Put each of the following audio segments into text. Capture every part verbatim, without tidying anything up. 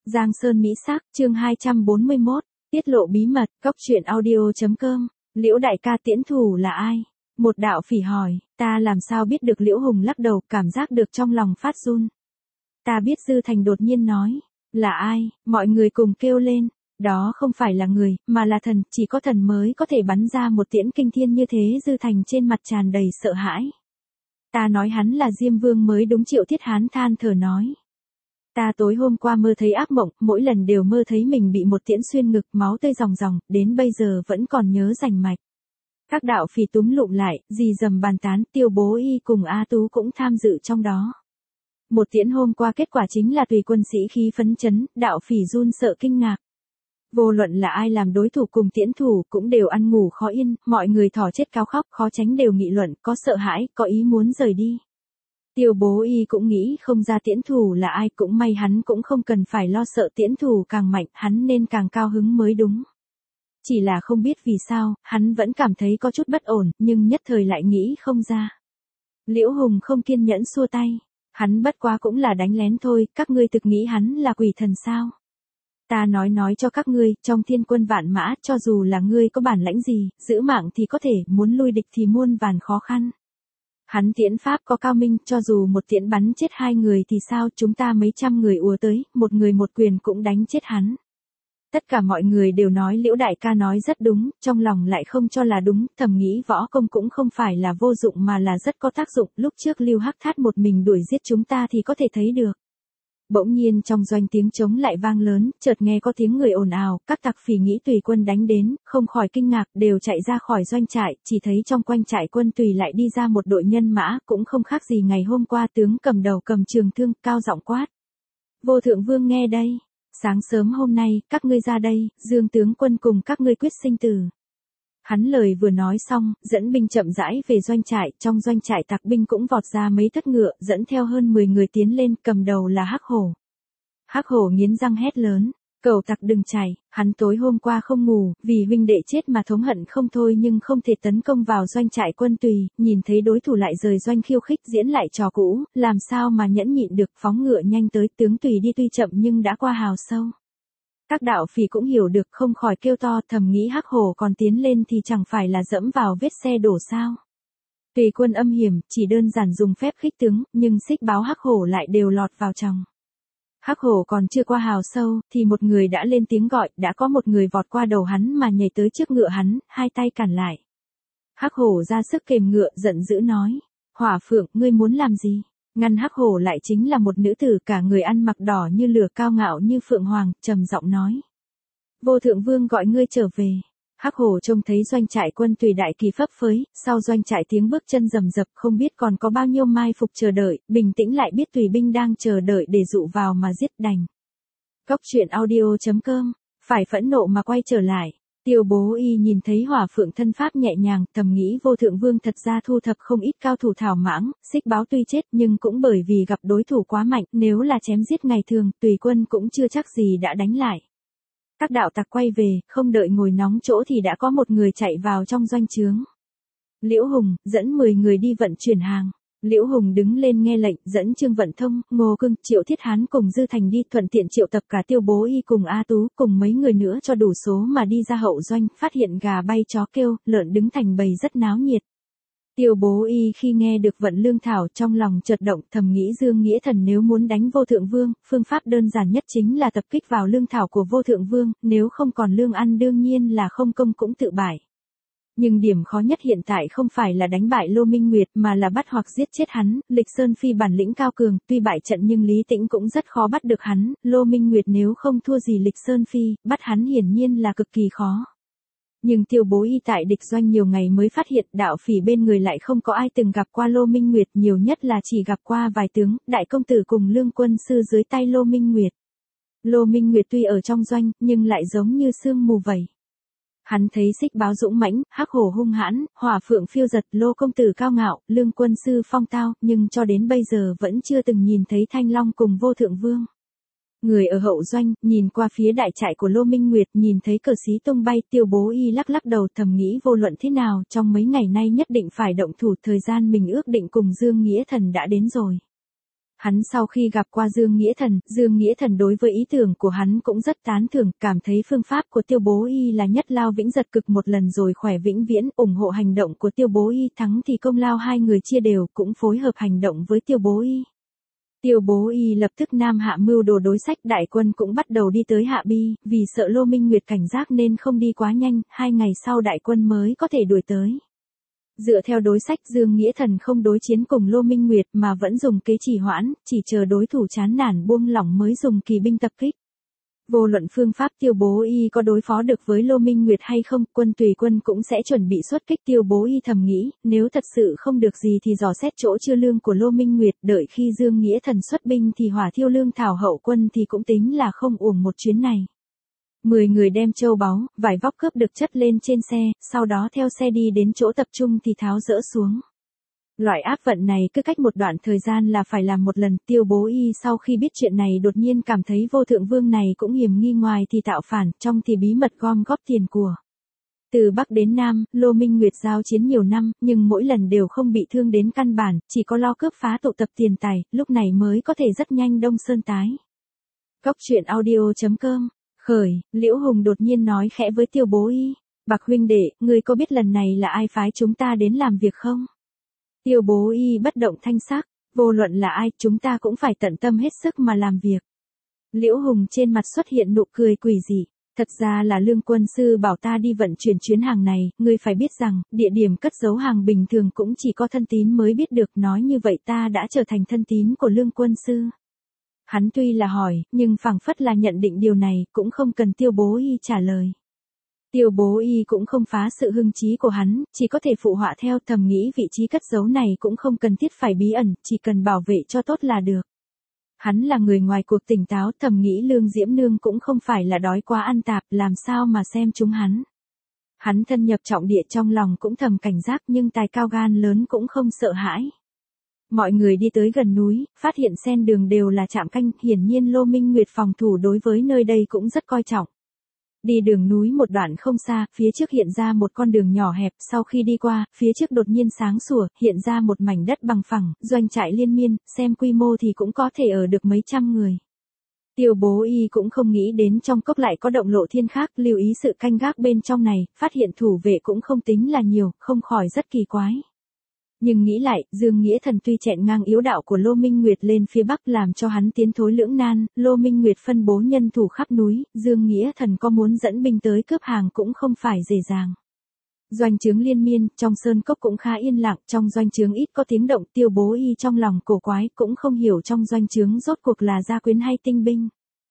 Giang Sơn Mỹ Sắc, chương hai trăm bốn mươi mốt, tiết lộ bí mật, cóc truyện audio.com, Liễu đại ca tiễn thủ là ai? Một đạo phỉ hỏi, ta làm sao biết được? Liễu Hùng lắc đầu, cảm giác được trong lòng phát run. Ta biết. Dư Thành đột nhiên nói, là ai? Mọi người cùng kêu lên, đó không phải là người, mà là thần, chỉ có thần mới có thể bắn ra một tiễn kinh thiên như thế. Dư Thành trên mặt tràn đầy sợ hãi. Ta nói hắn là Diêm Vương mới đúng. Triệu Thiết Hán than thở nói. Ta tối hôm qua mơ thấy ác mộng, mỗi lần đều mơ thấy mình bị một tiễn xuyên ngực, máu tươi ròng ròng, đến bây giờ vẫn còn nhớ rành mạch. Các đạo phỉ túm lụm lại, dì dầm bàn tán. Tiêu Bố Y cùng A Tú cũng tham dự trong đó. Một tiễn hôm qua kết quả chính là tùy quân sĩ khí phấn chấn, đạo phỉ run sợ kinh ngạc. Vô luận là ai làm đối thủ cùng tiễn thủ cũng đều ăn ngủ khó yên, mọi người thỏ chết cao khóc, khó tránh đều nghị luận, có sợ hãi, có ý muốn rời đi. Tiêu Bố Y cũng nghĩ không ra tiễn thủ là ai, cũng may hắn cũng không cần phải lo sợ tiễn thủ càng mạnh, hắn nên càng cao hứng mới đúng. Chỉ là không biết vì sao, hắn vẫn cảm thấy có chút bất ổn, nhưng nhất thời lại nghĩ không ra. Liễu Hùng không kiên nhẫn xua tay. Hắn bất quá cũng là đánh lén thôi, các ngươi thực nghĩ hắn là quỷ thần sao? Ta nói nói cho các ngươi, trong thiên quân vạn mã, cho dù là ngươi có bản lãnh gì, giữ mạng thì có thể, muốn lui địch thì muôn vàn khó khăn. Hắn tiễn pháp có cao minh, cho dù một tiễn bắn chết hai người thì sao, chúng ta mấy trăm người ùa tới, một người một quyền cũng đánh chết hắn. Tất cả mọi người đều nói Liễu đại ca nói rất đúng, trong lòng lại không cho là đúng, thầm nghĩ võ công cũng không phải là vô dụng mà là rất có tác dụng, lúc trước Lưu Hắc Thát một mình đuổi giết chúng ta thì có thể thấy được. Bỗng nhiên trong doanh tiếng trống lại vang lớn, chợt nghe có tiếng người ồn ào, các tặc phỉ nghĩ tùy quân đánh đến, không khỏi kinh ngạc, đều chạy ra khỏi doanh trại, chỉ thấy trong quanh trại quân tùy lại đi ra một đội nhân mã, cũng không khác gì ngày hôm qua. Tướng cầm đầu cầm trường thương, cao giọng quát. Vô Thượng Vương nghe đây. Sáng sớm hôm nay, các ngươi ra đây, Dương tướng quân cùng các ngươi quyết sinh tử. Hắn lời vừa nói xong, dẫn binh chậm rãi về doanh trại, trong doanh trại tặc binh cũng vọt ra mấy thất ngựa, dẫn theo hơn mười người tiến lên, cầm đầu là Hắc Hổ. Hắc Hổ nghiến răng hét lớn, cẩu tặc đừng chạy, hắn tối hôm qua không ngủ, vì huynh đệ chết mà thống hận không thôi nhưng không thể tấn công vào doanh trại quân tùy, nhìn thấy đối thủ lại rời doanh khiêu khích diễn lại trò cũ, làm sao mà nhẫn nhịn được, phóng ngựa nhanh tới. Tướng tùy đi tuy chậm nhưng đã qua hào sâu. Các đạo phỉ cũng hiểu được, không khỏi kêu to, thầm nghĩ Hắc Hổ còn tiến lên thì chẳng phải là dẫm vào vết xe đổ sao. Tùy quân âm hiểm, chỉ đơn giản dùng phép khích tướng, nhưng xích báo Hắc Hổ lại đều lọt vào trong. Hắc Hổ còn chưa qua hào sâu, thì một người đã lên tiếng gọi, đã có một người vọt qua đầu hắn mà nhảy tới trước ngựa hắn, hai tay cản lại. Hắc Hổ ra sức kềm ngựa, giận dữ nói, Hỏa Phượng, ngươi muốn làm gì? Ngăn Hắc Hổ lại chính là một nữ tử cả người ăn mặc đỏ như lửa, cao ngạo như phượng hoàng, trầm giọng nói. Vô Thượng Vương gọi ngươi trở về. Hắc Hổ trông thấy doanh trại quân tùy đại kỳ phấp phới, sau doanh trại tiếng bước chân rầm rập, không biết còn có bao nhiêu mai phục chờ đợi, bình tĩnh lại biết tùy binh đang chờ đợi để dụ vào mà giết đành. Cóc truyện audio.com, phải phẫn nộ mà quay trở lại. Tiêu Bố Y nhìn thấy Hỏa Phượng thân pháp nhẹ nhàng, thầm nghĩ Vô Thượng Vương thật ra thu thập không ít cao thủ thảo mãng, xích báo tuy chết nhưng cũng bởi vì gặp đối thủ quá mạnh, nếu là chém giết ngày thường, tùy quân cũng chưa chắc gì đã đánh lại. Các đạo tặc quay về, không đợi ngồi nóng chỗ thì đã có một người chạy vào trong doanh trướng. Liễu Hùng, dẫn mười người đi vận chuyển hàng. Liễu Hùng đứng lên nghe lệnh, dẫn Trương Vận Thông, Ngô Cưng, Triệu Thiết Hán cùng Dư Thành đi, thuận tiện triệu tập cả Tiêu Bố Y cùng A Tú, cùng mấy người nữa cho đủ số mà đi ra hậu doanh, phát hiện gà bay chó kêu, lợn đứng thành bầy rất náo nhiệt. Tiêu Bố Y khi nghe được vận lương thảo trong lòng chợt động, thầm nghĩ Dương Nghĩa Thần nếu muốn đánh Vô Thượng Vương, phương pháp đơn giản nhất chính là tập kích vào lương thảo của Vô Thượng Vương, nếu không còn lương ăn đương nhiên là không công cũng tự bại. Nhưng điểm khó nhất hiện tại không phải là đánh bại Lô Minh Nguyệt mà là bắt hoặc giết chết hắn. Lịch Sơn Phi bản lĩnh cao cường, tuy bại trận nhưng Lý Tĩnh cũng rất khó bắt được hắn. Lô Minh Nguyệt nếu không thua gì Lịch Sơn Phi, bắt hắn hiển nhiên là cực kỳ khó. Nhưng Tiêu Bố Y tại địch doanh nhiều ngày mới phát hiện đạo phỉ bên người lại không có ai từng gặp qua Lô Minh Nguyệt, nhiều nhất là chỉ gặp qua vài tướng, đại công tử cùng lương quân sư dưới tay Lô Minh Nguyệt. Lô Minh Nguyệt tuy ở trong doanh, nhưng lại giống như sương mù vậy. Hắn thấy xích báo dũng mãnh, Hắc Hổ hung hãn, Hỏa Phượng phiêu giật, Lô công tử cao ngạo, lương quân sư phong tao, nhưng cho đến bây giờ vẫn chưa từng nhìn thấy Thanh Long cùng Vô Thượng Vương. Người ở hậu doanh, nhìn qua phía đại trại của Lô Minh Nguyệt, nhìn thấy cờ xí tung bay, Tiêu Bố Y lắc lắc đầu, thầm nghĩ vô luận thế nào, trong mấy ngày nay nhất định phải động thủ, thời gian mình ước định cùng Dương Nghĩa Thần đã đến rồi. Hắn sau khi gặp qua Dương Nghĩa Thần, Dương Nghĩa Thần đối với ý tưởng của hắn cũng rất tán thưởng, cảm thấy phương pháp của Tiêu Bố Y là nhất lao vĩnh giật cực một lần rồi khỏe vĩnh viễn, ủng hộ hành động của Tiêu Bố Y, thắng thì công lao hai người chia đều, cũng phối hợp hành động với Tiêu Bố Y. Tiêu Bố Y lập tức nam hạ mưu đồ đối sách, đại quân cũng bắt đầu đi tới Hạ Bi, vì sợ Lô Minh Nguyệt cảnh giác nên không đi quá nhanh, hai ngày sau đại quân mới có thể đuổi tới. Dựa theo đối sách, Dương Nghĩa Thần không đối chiến cùng Lô Minh Nguyệt mà vẫn dùng kế trì hoãn, chỉ chờ đối thủ chán nản buông lỏng mới dùng kỳ binh tập kích. Vô luận phương pháp Tiêu Bố Y có đối phó được với Lô Minh Nguyệt hay không, quân tùy quân cũng sẽ chuẩn bị xuất kích. Tiêu Bố Y thầm nghĩ, nếu thật sự không được gì thì dò xét chỗ chưa lương của Lô Minh Nguyệt, đợi khi Dương Nghĩa Thần xuất binh thì hỏa thiêu lương thảo hậu quân thì cũng tính là không uổng một chuyến này. Mười người đem châu báu, vải vóc cướp được chất lên trên xe, sau đó theo xe đi đến chỗ tập trung thì tháo dỡ xuống. Loại áp vận này cứ cách một đoạn thời gian là phải làm một lần. Tiêu Bố Y sau khi biết chuyện này đột nhiên cảm thấy Vô Thượng Vương này cũng hiểm nghi, ngoài thì tạo phản, trong thì bí mật gom góp tiền của. Từ Bắc đến Nam, Lô Minh Nguyệt giao chiến nhiều năm, nhưng mỗi lần đều không bị thương đến căn bản, chỉ có lo cướp phá tụ tập tiền tài, lúc này mới có thể rất nhanh đông sơn tái. Góc truyện audio chấm com. Khởi, Liễu Hùng đột nhiên nói khẽ với Tiêu Bố Y, Bạc huynh đệ, ngươi có biết lần này là ai phái chúng ta đến làm việc không? Tiêu Bố Y bất động thanh sắc, vô luận là ai, chúng ta cũng phải tận tâm hết sức mà làm việc. Liễu Hùng trên mặt xuất hiện nụ cười quỷ dị, thật ra là Lương quân sư bảo ta đi vận chuyển chuyến hàng này, ngươi phải biết rằng, địa điểm cất giấu hàng bình thường cũng chỉ có thân tín mới biết được, nói như vậy ta đã trở thành thân tín của Lương quân sư. Hắn tuy là hỏi, nhưng phảng phất là nhận định điều này, cũng không cần Tiêu Bố Y trả lời. Tiêu Bố Y cũng không phá sự hưng trí của hắn, chỉ có thể phụ họa theo, thầm nghĩ vị trí cất giấu này cũng không cần thiết phải bí ẩn, chỉ cần bảo vệ cho tốt là được. Hắn là người ngoài cuộc tỉnh táo, thầm nghĩ Lương Diễm Nương cũng không phải là đói quá ăn tạp, làm sao mà xem chúng hắn. Hắn thân nhập trọng địa trong lòng cũng thầm cảnh giác, nhưng tài cao gan lớn cũng không sợ hãi. Mọi người đi tới gần núi, phát hiện xen đường đều là trạm canh, hiển nhiên Lô Minh Nguyệt phòng thủ đối với nơi đây cũng rất coi trọng. Đi đường núi một đoạn không xa, phía trước hiện ra một con đường nhỏ hẹp, sau khi đi qua, phía trước đột nhiên sáng sủa, hiện ra một mảnh đất bằng phẳng, doanh trại liên miên, xem quy mô thì cũng có thể ở được mấy trăm người. Tiêu Bố Y cũng không nghĩ đến trong cốc lại có động lộ thiên khác, lưu ý sự canh gác bên trong này, phát hiện thủ vệ cũng không tính là nhiều, không khỏi rất kỳ quái. Nhưng nghĩ lại, Dương Nghĩa Thần tuy chẹn ngang yếu đạo của Lô Minh Nguyệt lên phía Bắc làm cho hắn tiến thối lưỡng nan, Lô Minh Nguyệt phân bố nhân thủ khắp núi, Dương Nghĩa Thần có muốn dẫn binh tới cướp hàng cũng không phải dễ dàng. Doanh trướng liên miên, trong sơn cốc cũng khá yên lặng, trong doanh trướng ít có tiếng động. Tiêu Bố Y trong lòng cổ quái, cũng không hiểu trong doanh trướng rốt cuộc là gia quyến hay tinh binh.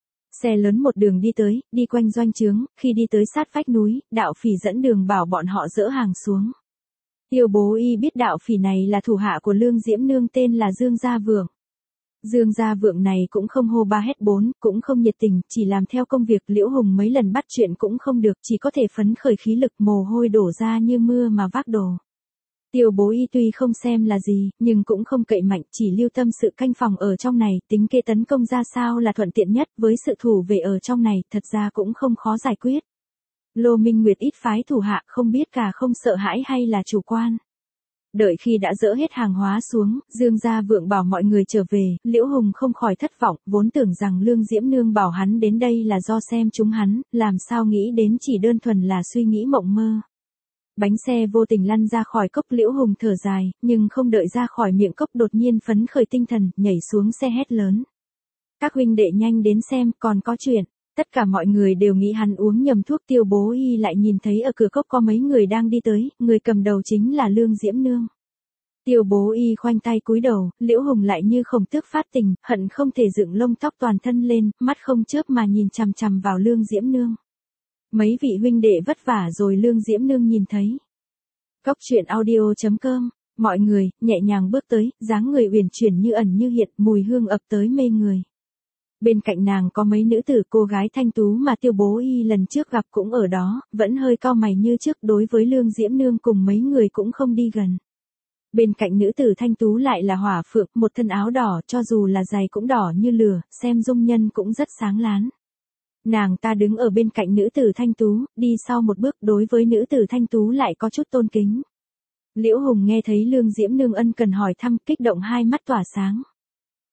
Xe lớn một đường đi tới, đi quanh doanh trướng, khi đi tới sát vách núi, đạo phỉ dẫn đường bảo bọn họ dỡ hàng xuống. Tiêu Bố Y biết đạo phỉ này là thủ hạ của Lương Diễm Nương, tên là Dương Gia Vượng. Dương Gia Vượng này cũng không hô ba hét bốn, cũng không nhiệt tình, chỉ làm theo công việc. Liễu Hùng mấy lần bắt chuyện cũng không được, chỉ có thể phấn khởi khí lực, mồ hôi đổ ra như mưa mà vác đồ. Tiêu Bố Y tuy không xem là gì, nhưng cũng không cậy mạnh, chỉ lưu tâm sự canh phòng ở trong này, tính kế tấn công ra sao là thuận tiện nhất, với sự thủ vệ ở trong này, thật ra cũng không khó giải quyết. Lô Minh Nguyệt ít phái thủ hạ, không biết cả không sợ hãi hay là chủ quan. Đợi khi đã dỡ hết hàng hóa xuống, Dương Gia Vượng bảo mọi người trở về, Liễu Hùng không khỏi thất vọng, vốn tưởng rằng Lương Diễm Nương bảo hắn đến đây là do xem chúng hắn, làm sao nghĩ đến chỉ đơn thuần là suy nghĩ mộng mơ. Bánh xe vô tình lăn ra khỏi cốc, Liễu Hùng thở dài, nhưng không đợi ra khỏi miệng cốc đột nhiên phấn khởi tinh thần, nhảy xuống xe hét lớn. Các huynh đệ nhanh đến xem, còn có chuyện. Tất cả mọi người đều nghĩ hắn uống nhầm thuốc. Tiêu Bố Y lại nhìn thấy ở cửa cốc có mấy người đang đi tới, người cầm đầu chính là Lương Diễm Nương. Tiêu Bố Y khoanh tay cúi đầu, Liễu Hùng lại như khổng tước phát tình, hận không thể dựng lông tóc toàn thân lên, mắt không chớp mà nhìn chằm chằm vào Lương Diễm Nương. Mấy vị huynh đệ vất vả rồi. Lương Diễm Nương nhìn thấy. Góc truyện audio chấm com, mọi người, nhẹ nhàng bước tới, dáng người uyển chuyển như ẩn như hiện, mùi hương ập tới mê người. Bên cạnh nàng có mấy nữ tử, cô gái thanh tú mà Tiêu Bố Y lần trước gặp cũng ở đó, vẫn hơi cau mày như trước, đối với Lương Diễm Nương cùng mấy người cũng không đi gần. Bên cạnh nữ tử thanh tú lại là Hỏa Phượng, một thân áo đỏ, cho dù là giày cũng đỏ như lửa, xem dung nhân cũng rất sáng láng. Nàng ta đứng ở bên cạnh nữ tử thanh tú, đi sau một bước, đối với nữ tử thanh tú lại có chút tôn kính. Liễu Hùng nghe thấy Lương Diễm Nương ân cần hỏi thăm, kích động hai mắt tỏa sáng.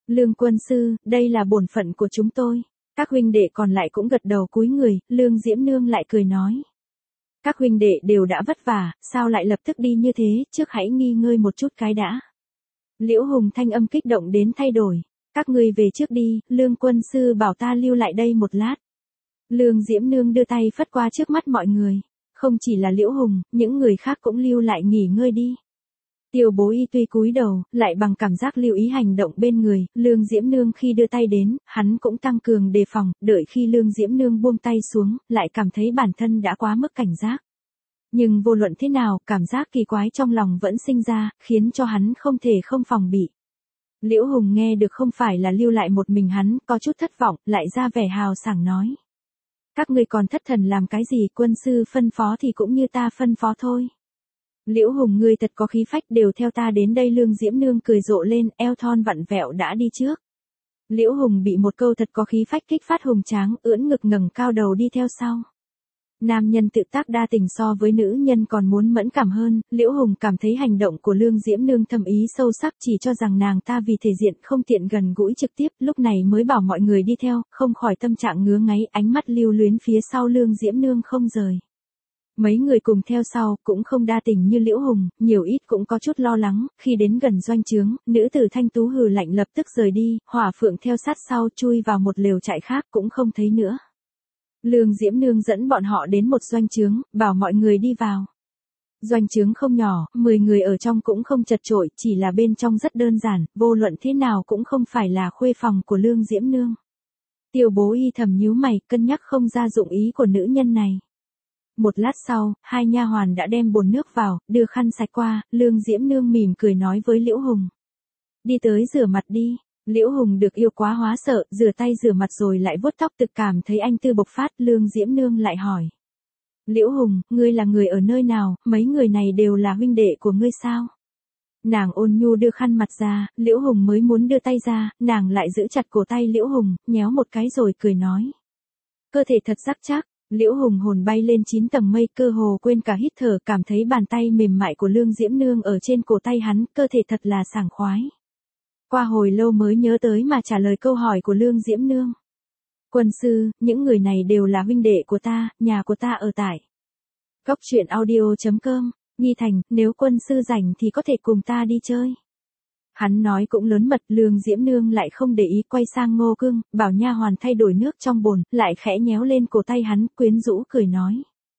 Lương quân sư, đây là bổn phận của chúng tôi. Các huynh đệ còn lại cũng gật đầu cúi người, Lương Diễm Nương lại cười nói. Các huynh đệ đều đã vất vả, sao lại lập tức đi như thế, trước hãy nghỉ ngơi một chút cái đã. Liễu Hùng thanh âm kích động đến thay đổi. Các ngươi về trước đi, Lương quân sư bảo ta lưu lại đây một lát. Lương Diễm Nương đưa tay phất qua trước mắt mọi người. Không chỉ là Liễu Hùng, những người khác cũng lưu lại nghỉ ngơi đi. Tiêu Bố Y tuy cúi đầu, lại bằng cảm giác lưu ý hành động bên người, Lương Diễm Nương khi đưa tay đến, hắn cũng tăng cường đề phòng, đợi khi Lương Diễm Nương buông tay xuống, lại cảm thấy bản thân đã quá mức cảnh giác. Nhưng vô luận thế nào, cảm giác kỳ quái trong lòng vẫn sinh ra, khiến cho hắn không thể không phòng bị. Liễu Hùng nghe được không phải là lưu lại một mình hắn, có chút thất vọng, lại ra vẻ hào sảng nói. Các ngươi còn thất thần làm cái gì, quân sư phân phó thì cũng như ta phân phó thôi. Liễu Hùng ngươi thật có khí phách, đều theo ta đến đây. Lương Diễm Nương cười rộ lên, eo thon vặn vẹo đã đi trước. Liễu Hùng bị một câu thật có khí phách kích phát hùng tráng, ưỡn ngực ngẩng cao đầu đi theo sau. Nam nhân tự tác đa tình so với nữ nhân còn muốn mẫn cảm hơn, Liễu Hùng cảm thấy hành động của Lương Diễm Nương thâm ý sâu sắc, chỉ cho rằng nàng ta vì thể diện không tiện gần gũi trực tiếp, lúc này mới bảo mọi người đi theo, không khỏi tâm trạng ngứa ngáy, ánh mắt lưu luyến phía sau Lương Diễm Nương không rời. Mấy người cùng theo sau, cũng không đa tình như Liễu Hùng, nhiều ít cũng có chút lo lắng, khi đến gần doanh trướng, nữ tử Thanh Tú hừ lạnh lập tức rời đi, Hỏa Phượng theo sát sau chui vào một lều trại khác cũng không thấy nữa. Lương Diễm Nương dẫn bọn họ đến một doanh trướng, bảo mọi người đi vào. Doanh trướng không nhỏ, mười người ở trong cũng không chật chội, chỉ là bên trong rất đơn giản, vô luận thế nào cũng không phải là khuê phòng của Lương Diễm Nương. Tiêu Bố Y thầm nhíu mày, cân nhắc không ra dụng ý của nữ nhân này. Một lát sau, hai nha hoàn đã đem bồn nước vào, đưa khăn sạch qua, Lương Diễm Nương mỉm cười nói với Liễu Hùng. Đi tới rửa mặt đi. Liễu Hùng được yêu quá hóa sợ, rửa tay rửa mặt rồi lại vuốt tóc, tự cảm thấy anh tư bộc phát. Lương Diễm Nương lại hỏi. Liễu Hùng, ngươi là người ở nơi nào, mấy người này đều là huynh đệ của ngươi sao? Nàng ôn nhu đưa khăn mặt ra, Liễu Hùng mới muốn đưa tay ra, nàng lại giữ chặt cổ tay Liễu Hùng, nhéo một cái rồi cười nói. Cơ thể thật rắn chắc. Liễu Hùng hồn bay lên chín tầng mây, cơ hồ quên cả hít thở, cảm thấy bàn tay mềm mại của Lương Diễm Nương ở trên cổ tay hắn, cơ thể thật là sảng khoái. Qua hồi lâu mới nhớ tới mà trả lời câu hỏi của Lương Diễm Nương. Quân sư, những người này đều là huynh đệ của ta, nhà của ta ở tại Cốc truyện audio chấm com, Nhi Thành, nếu quân sư rảnh thì có thể cùng ta đi chơi. Hắn nói cũng lớn mật, Lương Diễm Nương lại không để ý, quay sang Ngô Cương, bảo nha hoàn thay đổi nước trong bồn, lại khẽ nhéo lên cổ tay hắn, quyến rũ cười nói.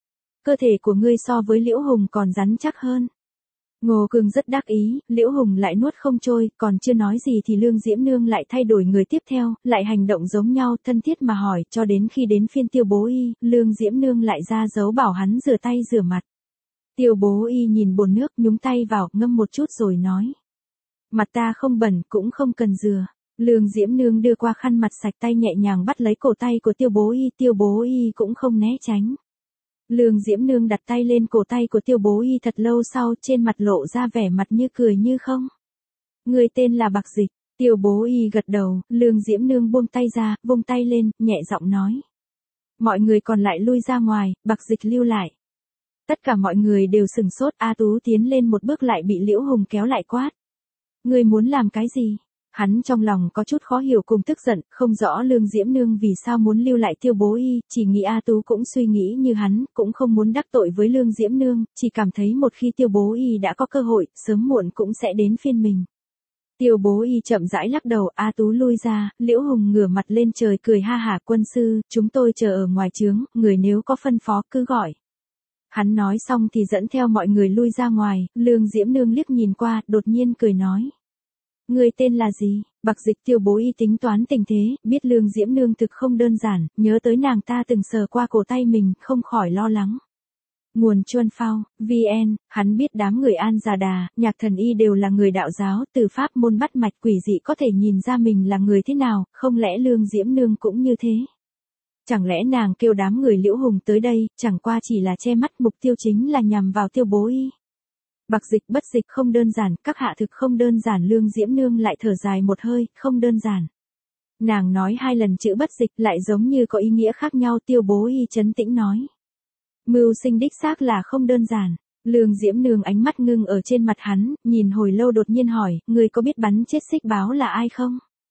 Cơ thể của ngươi so với Liễu Hùng còn rắn chắc hơn. Ngô Cương rất đắc ý, Liễu Hùng lại nuốt không trôi, còn chưa nói gì thì Lương Diễm Nương lại thay đổi người tiếp theo, lại hành động giống nhau, thân thiết mà hỏi, cho đến khi đến phiên Tiêu Bố Y, Lương Diễm Nương lại ra dấu bảo hắn rửa tay rửa mặt. Tiêu Bố Y nhìn bồn nước, nhúng tay vào, ngâm một chút rồi nói. Mặt ta không bẩn, cũng không cần rửa. Lương Diễm Nương đưa qua khăn mặt sạch, tay nhẹ nhàng bắt lấy cổ tay của Tiêu Bố Y, Tiêu Bố Y cũng không né tránh. Lương Diễm Nương đặt tay lên cổ tay của Tiêu Bố Y thật lâu sau, trên mặt lộ ra vẻ mặt như cười như không. Người tên là Bạc Dịch. Tiêu Bố Y gật đầu, Lương Diễm Nương buông tay ra, vung tay lên, nhẹ giọng nói. Mọi người còn lại lui ra ngoài, Bạc Dịch lưu lại. Tất cả mọi người đều sừng sốt, A Tú tiến lên một bước lại bị Liễu Hùng kéo lại quát. Ngươi muốn làm cái gì? Hắn trong lòng có chút khó hiểu cùng tức giận, không rõ Lương Diễm Nương vì sao muốn lưu lại Tiêu Bố Y, chỉ nghĩ A Tú cũng suy nghĩ như hắn, cũng không muốn đắc tội với Lương Diễm Nương, chỉ cảm thấy một khi Tiêu Bố Y đã có cơ hội, sớm muộn cũng sẽ đến phiên mình. Tiêu Bố Y chậm rãi lắc đầu, A Tú lui ra, Liễu Hùng ngửa mặt lên trời cười ha hả, quân sư, chúng tôi chờ ở ngoài trướng, người nếu có phân phó cứ gọi. Hắn nói xong thì dẫn theo mọi người lui ra ngoài, Lương Diễm Nương liếc nhìn qua, đột nhiên cười nói. Người tên là gì? Bạc Dịch. Tiêu Bố Y tính toán tình thế, biết Lương Diễm Nương thực không đơn giản, nhớ tới nàng ta từng sờ qua cổ tay mình, không khỏi lo lắng. Nguồn Chuân Phao, vê en, hắn biết đám người An Già Đà, Nhạc Thần Y đều là người đạo giáo, từ pháp môn bắt mạch quỷ dị có thể nhìn ra mình là người thế nào, không lẽ Lương Diễm Nương cũng như thế? Chẳng lẽ nàng kêu đám người Liễu Hùng tới đây, chẳng qua chỉ là che mắt, mục tiêu chính là nhằm vào Tiêu Bố Y. Bạc Dịch bất dịch không đơn giản, các hạ thực không đơn giản. Lương Diễm Nương lại thở dài một hơi, không đơn giản. Nàng nói hai lần chữ bất dịch lại giống như có ý nghĩa khác nhau. Tiêu Bố Y trấn tĩnh nói. Mưu sinh đích xác là không đơn giản. Lương Diễm Nương ánh mắt ngưng ở trên mặt hắn, nhìn hồi lâu đột nhiên hỏi, người có biết bắn chết Xích Báo là ai không?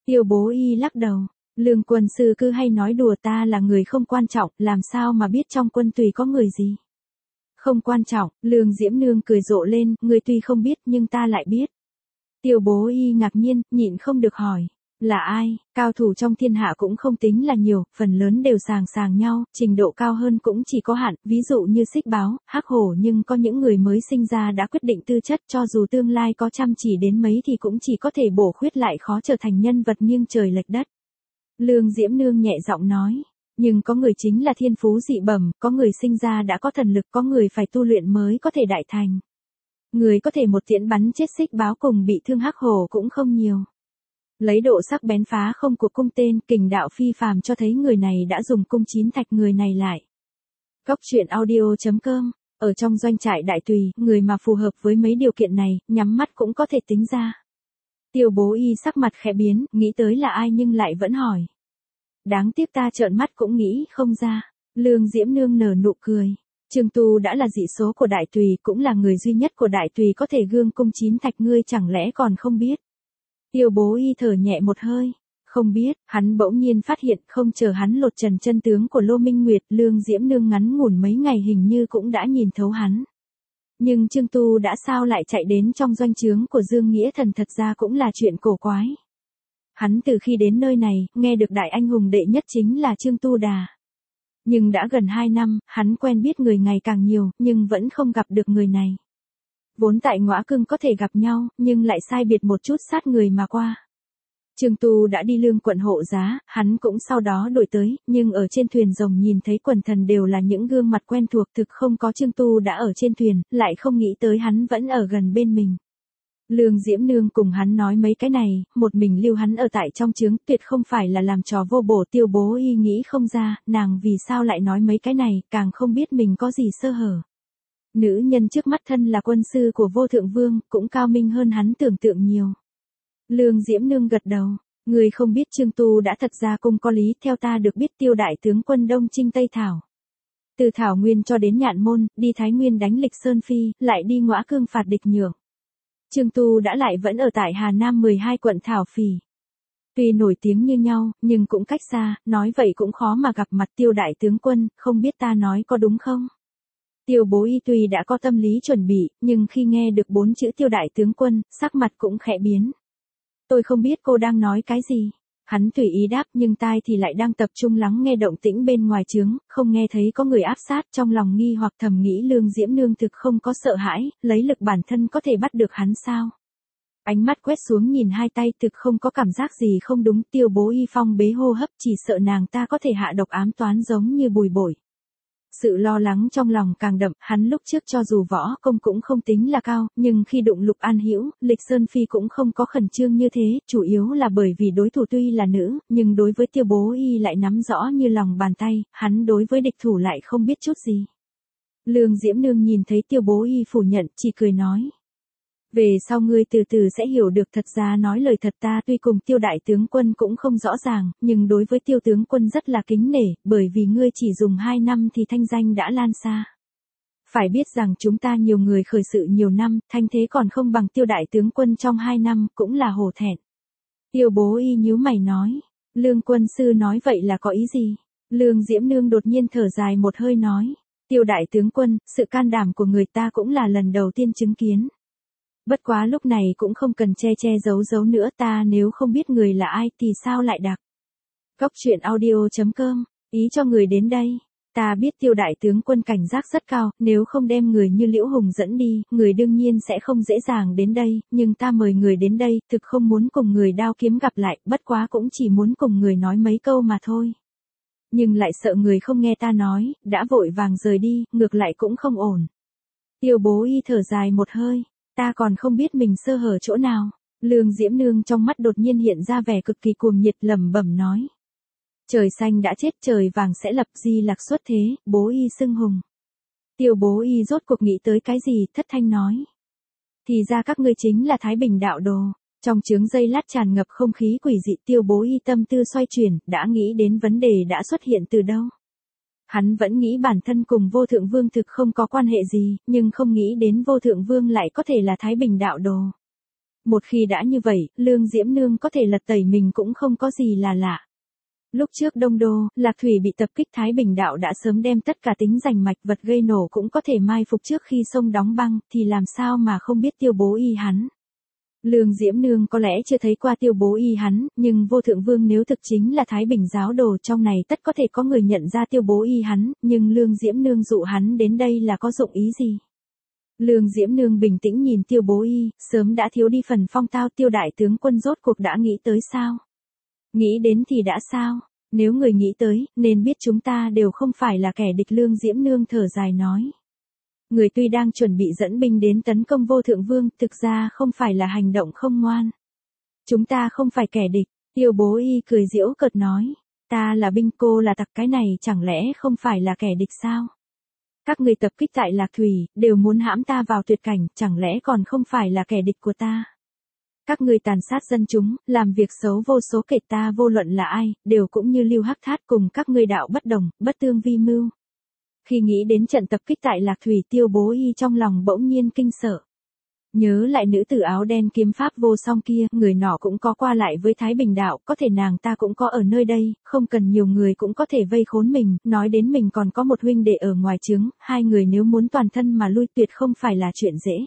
Tiêu bố y lắc đầu. Lương quân sư cứ hay nói đùa ta là người không quan trọng, làm sao mà biết trong quân tùy có người gì. Không quan trọng, Lương Diễm Nương cười rộ lên, người tuy không biết nhưng ta lại biết. Tiêu bố y ngạc nhiên, nhịn không được hỏi. Là ai? Cao thủ trong thiên hạ cũng không tính là nhiều, phần lớn đều sàng sàng nhau, trình độ cao hơn cũng chỉ có hạn, ví dụ như Xích Báo, Hắc Hổ, nhưng có những người mới sinh ra đã quyết định tư chất, cho dù tương lai có chăm chỉ đến mấy thì cũng chỉ có thể bổ khuyết lại, khó trở thành nhân vật nghiêng trời lệch đất. Lương Diễm Nương nhẹ giọng nói. Nhưng có người chính là thiên phú dị bẩm, có người sinh ra đã có thần lực, có người phải tu luyện mới có thể đại thành. Người có thể một tiễn bắn chết Xích Báo cùng bị thương Hắc Hổ cũng không nhiều. Lấy độ sắc bén phá không của cung tên, kình đạo phi phàm cho thấy người này đã dùng cung chín thạch người này lại. Góc truyện audio chấm com. Ở trong doanh trại Đại Tùy, người mà phù hợp với mấy điều kiện này, nhắm mắt cũng có thể tính ra. Tiêu bố y sắc mặt khẽ biến, nghĩ tới là ai nhưng lại vẫn hỏi. Đáng tiếc ta trợn mắt cũng nghĩ không ra. Lương Diễm Nương nở nụ cười. Trương Tu đã là dị số của Đại Tùy, cũng là người duy nhất của Đại Tùy có thể gương cung chín thạch, ngươi chẳng lẽ còn không biết. Tiêu bố y thở nhẹ một hơi. Không biết, hắn bỗng nhiên phát hiện không chờ hắn lột trần chân tướng của Lô Minh Nguyệt, Lương Diễm Nương ngắn ngủn mấy ngày hình như cũng đã nhìn thấu hắn. Nhưng Trương Tu đã sao lại chạy đến trong doanh trướng của Dương Nghĩa Thần, thật ra cũng là chuyện cổ quái. Hắn từ khi đến nơi này, nghe được đại anh hùng đệ nhất chính là Trương Tu Đà. Nhưng đã gần hai năm, hắn quen biết người ngày càng nhiều, nhưng vẫn không gặp được người này. Vốn tại Ngõa Cưng có thể gặp nhau, nhưng lại sai biệt một chút sát người mà qua. Trương Tu đã đi Lương quận hộ giá, hắn cũng sau đó đổi tới, nhưng ở trên thuyền rồng nhìn thấy quần thần đều là những gương mặt quen thuộc, thực không có Trương Tu đã ở trên thuyền, lại không nghĩ tới hắn vẫn ở gần bên mình. Lương Diễm Nương cùng hắn nói mấy cái này, một mình lưu hắn ở tại trong trướng, tuyệt không phải là làm trò vô bổ. Tiêu bố y nghĩ không ra, nàng vì sao lại nói mấy cái này, càng không biết mình có gì sơ hở. Nữ nhân trước mắt thân là quân sư của Vô Thượng Vương, cũng cao minh hơn hắn tưởng tượng nhiều. Lương Diễm Nương gật đầu. Người không biết Trương Tu đã thật ra cung có lý, theo ta được biết Tiêu đại tướng quân đông chinh Tây Thảo. Từ Thảo Nguyên cho đến Nhạn Môn, đi Thái Nguyên đánh Lịch Sơn Phi, lại đi Ngõa Cương phạt địch Nhượng. Trương Tu đã lại vẫn ở tại Hà Nam mười hai quận Thảo Phỉ. Tuy nổi tiếng như nhau, nhưng cũng cách xa, nói vậy cũng khó mà gặp mặt Tiêu đại tướng quân, không biết ta nói có đúng không? Tiêu bố y tuy đã có tâm lý chuẩn bị, nhưng khi nghe được bốn chữ Tiêu đại tướng quân, sắc mặt cũng khẽ biến. Tôi không biết cô đang nói cái gì. Hắn tùy ý đáp, nhưng tai thì lại đang tập trung lắng nghe động tĩnh bên ngoài trướng, không nghe thấy có người áp sát, trong lòng nghi hoặc thầm nghĩ Lương Diễm Nương thực không có sợ hãi, lấy lực bản thân có thể bắt được hắn sao. Ánh mắt quét xuống nhìn hai tay, thực không có cảm giác gì không đúng. Tiêu bố y phong bế hô hấp, chỉ sợ nàng ta có thể hạ độc ám toán giống như Bùi Bội. Sự lo lắng trong lòng càng đậm, hắn lúc trước cho dù võ công cũng không tính là cao, nhưng khi đụng Lục An Hữu, Lịch Sơn Phi cũng không có khẩn trương như thế, chủ yếu là bởi vì đối thủ tuy là nữ, nhưng đối với Tiêu bố y lại nắm rõ như lòng bàn tay, hắn đối với địch thủ lại không biết chút gì. Lương Diễm Nương nhìn thấy Tiêu bố y phủ nhận, chỉ cười nói. Về sau ngươi từ từ sẽ hiểu được, thật ra nói lời thật, ta tuy cùng Tiêu đại tướng quân cũng không rõ ràng, nhưng đối với Tiêu tướng quân rất là kính nể, bởi vì ngươi chỉ dùng hai năm thì thanh danh đã lan xa. Phải biết rằng chúng ta nhiều người khởi sự nhiều năm, thanh thế còn không bằng Tiêu đại tướng quân trong hai năm, cũng là hổ thẹn. Tiêu bố y nhíu mày nói, Lương quân sư nói vậy là có ý gì? Lương Diễm Nương đột nhiên thở dài một hơi nói, Tiêu đại tướng quân, sự can đảm của người ta cũng là lần đầu tiên chứng kiến. Bất quá lúc này cũng không cần che che giấu giấu nữa, ta nếu không biết người là ai thì sao lại đặc. Góc truyện audio chấm com, ý cho người đến đây. Ta biết Tiêu đại tướng quân cảnh giác rất cao, nếu không đem người như Liễu Hùng dẫn đi, người đương nhiên sẽ không dễ dàng đến đây, nhưng ta mời người đến đây, thực không muốn cùng người đao kiếm gặp lại, bất quá cũng chỉ muốn cùng người nói mấy câu mà thôi. Nhưng lại sợ người không nghe ta nói, đã vội vàng rời đi, ngược lại cũng không ổn. Tiêu bố y thở dài một hơi. Ta còn không biết mình sơ hở chỗ nào. Lương Diễm Nương trong mắt đột nhiên hiện ra vẻ cực kỳ cuồng nhiệt, lẩm bẩm nói. Trời xanh đã chết, trời vàng sẽ lập, di lạc xuất thế, bố y xưng hùng. Tiêu bố y rốt cuộc nghĩ tới cái gì, thất thanh nói. Thì ra các ngươi chính là Thái Bình đạo đồ. Trong trướng dây lát tràn ngập không khí quỷ dị, Tiêu bố y tâm tư xoay chuyển, đã nghĩ đến vấn đề đã xuất hiện từ đâu. Hắn vẫn nghĩ bản thân cùng Vô Thượng Vương thực không có quan hệ gì, nhưng không nghĩ đến Vô Thượng Vương lại có thể là Thái Bình đạo đồ. Một khi đã như vậy, Lương Diễm Nương có thể lật tẩy mình cũng không có gì là lạ. Lúc trước Đông Đô, Lạc Thủy bị tập kích Thái Bình đạo đã sớm đem tất cả tính rành mạch vật gây nổ cũng có thể mai phục trước khi sông đóng băng, thì làm sao mà không biết Tiêu Bố Y hắn. Lương Diễm Nương có lẽ chưa thấy qua Tiêu Bố Y hắn, nhưng Vô Thượng Vương nếu thực chính là Thái Bình giáo đồ trong này tất có thể có người nhận ra Tiêu Bố Y hắn, nhưng Lương Diễm Nương dụ hắn đến đây là có dụng ý gì? Lương Diễm Nương bình tĩnh nhìn Tiêu Bố Y, sớm đã thiếu đi phần phong tao. Tiêu đại tướng quân rốt cuộc đã nghĩ tới sao? Nghĩ đến thì đã sao? Nếu người nghĩ tới, nên biết chúng ta đều không phải là kẻ địch. Lương Diễm Nương thở dài nói. Người tuy đang chuẩn bị dẫn binh đến tấn công Vô Thượng Vương, thực ra không phải là hành động không ngoan. Chúng ta không phải kẻ địch. Tiêu Bố Y cười giễu cợt nói. Ta là binh, cô là tặc, cái này chẳng lẽ không phải là kẻ địch sao? Các người tập kích tại Lạc Thủy, đều muốn hãm ta vào tuyệt cảnh, chẳng lẽ còn không phải là kẻ địch của ta? Các ngươi tàn sát dân chúng, làm việc xấu vô số kể, ta vô luận là ai, đều cũng như Lưu Hắc Thát cùng các ngươi đạo bất đồng, bất tương vi mưu. Khi nghĩ đến trận tập kích tại Lạc Thủy, Tiêu Bố Y trong lòng bỗng nhiên kinh sợ. Nhớ lại nữ tử áo đen kiếm pháp vô song kia, người nọ cũng có qua lại với Thái Bình đạo, có thể nàng ta cũng có ở nơi đây, không cần nhiều người cũng có thể vây khốn mình, nói đến mình còn có một huynh đệ ở ngoài trướng, hai người nếu muốn toàn thân mà lui tuyệt không phải là chuyện dễ.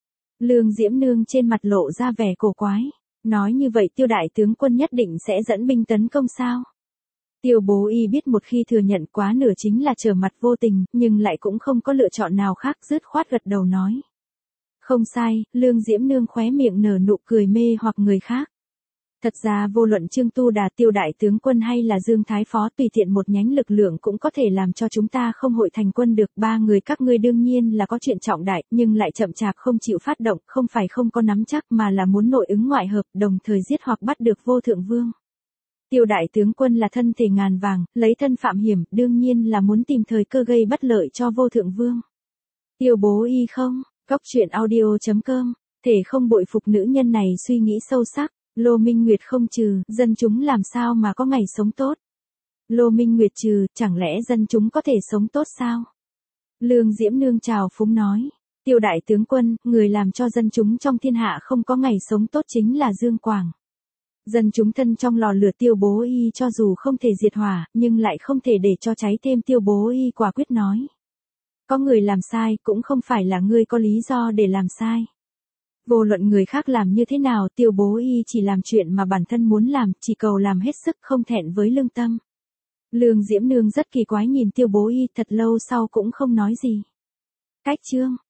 Lương Diễm Nương trên mặt lộ ra vẻ cổ quái, nói như vậy Tiêu đại tướng quân nhất định sẽ dẫn binh tấn công sao? Tiêu Bố Y biết một khi thừa nhận quá nửa chính là trở mặt vô tình, nhưng lại cũng không có lựa chọn nào khác, dứt khoát gật đầu nói. Không sai, Lương Diễm Nương khóe miệng nở nụ cười mê hoặc người khác. Thật ra vô luận Trương Tu Đà, Tiêu đại tướng quân hay là Dương Thái Phó, tùy tiện một nhánh lực lượng cũng có thể làm cho chúng ta không hội thành quân được. Ba người các ngươi đương nhiên là có chuyện trọng đại, nhưng lại chậm chạp không chịu phát động, không phải không có nắm chắc mà là muốn nội ứng ngoại hợp, đồng thời giết hoặc bắt được Vô Thượng Vương. Tiêu đại tướng quân là thân thể ngàn vàng, lấy thân phạm hiểm, đương nhiên là muốn tìm thời cơ gây bất lợi cho Vô Thượng Vương. Tiêu Bố Y không, Góc truyện audio chấm com, thể không bội phục nữ nhân này suy nghĩ sâu sắc. Lô Minh Nguyệt không trừ, dân chúng làm sao mà có ngày sống tốt? Lô Minh Nguyệt trừ, chẳng lẽ dân chúng có thể sống tốt sao? Lương Diễm Nương chào phúng nói. Tiêu đại tướng quân, người làm cho dân chúng trong thiên hạ không có ngày sống tốt chính là Dương Quảng. Dân chúng thân trong lò lửa. Tiêu Bố Y cho dù không thể diệt hỏa, nhưng lại không thể để cho cháy thêm. Tiêu Bố Y quả quyết nói. Có người làm sai, cũng không phải là ngươi có lý do để làm sai. Vô luận người khác làm như thế nào, Tiêu Bố Y chỉ làm chuyện mà bản thân muốn làm, chỉ cầu làm hết sức, không thẹn với lương tâm. Lương Diễm Nương rất kỳ quái nhìn Tiêu Bố Y, thật lâu sau cũng không nói gì. Cách chương